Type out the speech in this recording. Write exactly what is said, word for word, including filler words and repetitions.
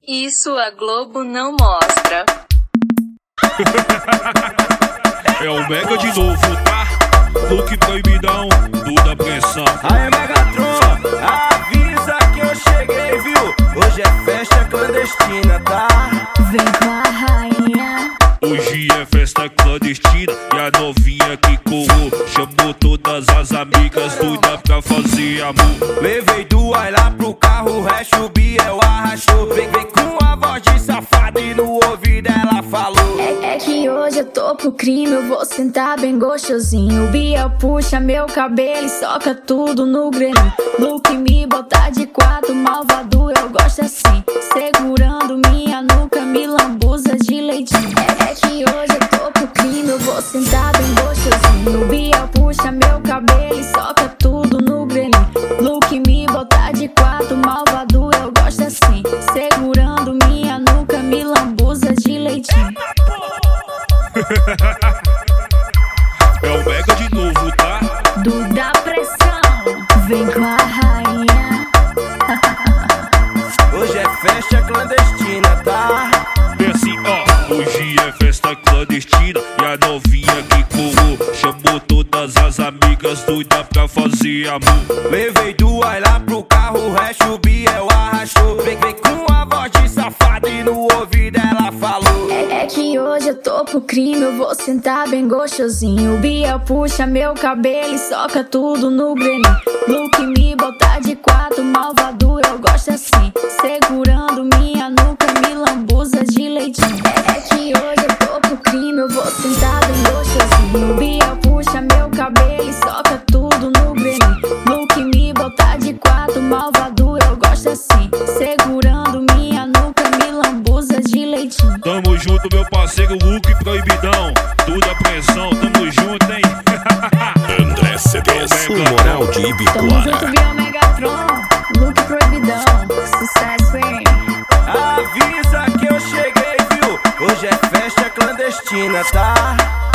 Isso a Globo não mostra. É o Mega de novo, tá? Look proibidão, tudo apreensão. Aê, Megatron, avisa que eu cheguei, viu? Hoje é festa clandestina, tá? Vem com a rainha. Hoje é festa clandestina e a novinha que colou chamou todas as amigas doidas pra fazer amor. Levei duas lá pro carro, o resto o Biel arrastou. Vem, vem com a voz de safada e no ouvido ela falou: É, é que hoje eu tô pro crime, eu vou sentar bem gostosinho. O Biel puxa meu cabelo e soca tudo no grelhinho. Look me botar de quatro, malvado eu gosto assim. Segurando minha nuca, me lambuza de leitinho. É, é que hoje eu tô pro crime, eu vou sentar bem gostosinho. O Biel puxa meu cabelo e soca tudo no grelhinho. Look me botar de quatro, malvado eu gosto assim. Segurando minha nuca, me lambuza de leitinho. É o Mega de novo, tá? Do da pressão, vem com a rainha. Hoje é festa clandestina, tá? É assim, ó. Hoje é festa clandestina e a novinha que colou chamou todas as amigas doidas pra fazer amor. Levei duas lá pro carro, o resto o Biel arrastou. Vem, vem com a voz de safada e no ouvido ela falou: É, é que hoje eu tô pro crime, eu vou sentar bem gostosinho. O Biel puxa meu cabelo e soca tudo no grelhinho. Look me botar de quatro, malvado eu gosto assim. Segurando minha nuca, me lambuza de leitinho. É, é que hoje eu tô pro crime, eu vou sentar bem gostosinho. O Biel puxa meu cabelo e soca tudo no grelhinho. Look me botar de quatro, malvado eu gosto assim. Segurando minha nuca, me lambuza de leitinho. Tamo junto, meu parceiro, Look proibidão, tudo apreensão, tamo junto, hein? André C Ds, o moral de Tamo Ibicoara. junto, Biel Megatron, look proibidão, sucesso, hein? avisa que eu cheguei, viu? Hoje é festa clandestina, tá?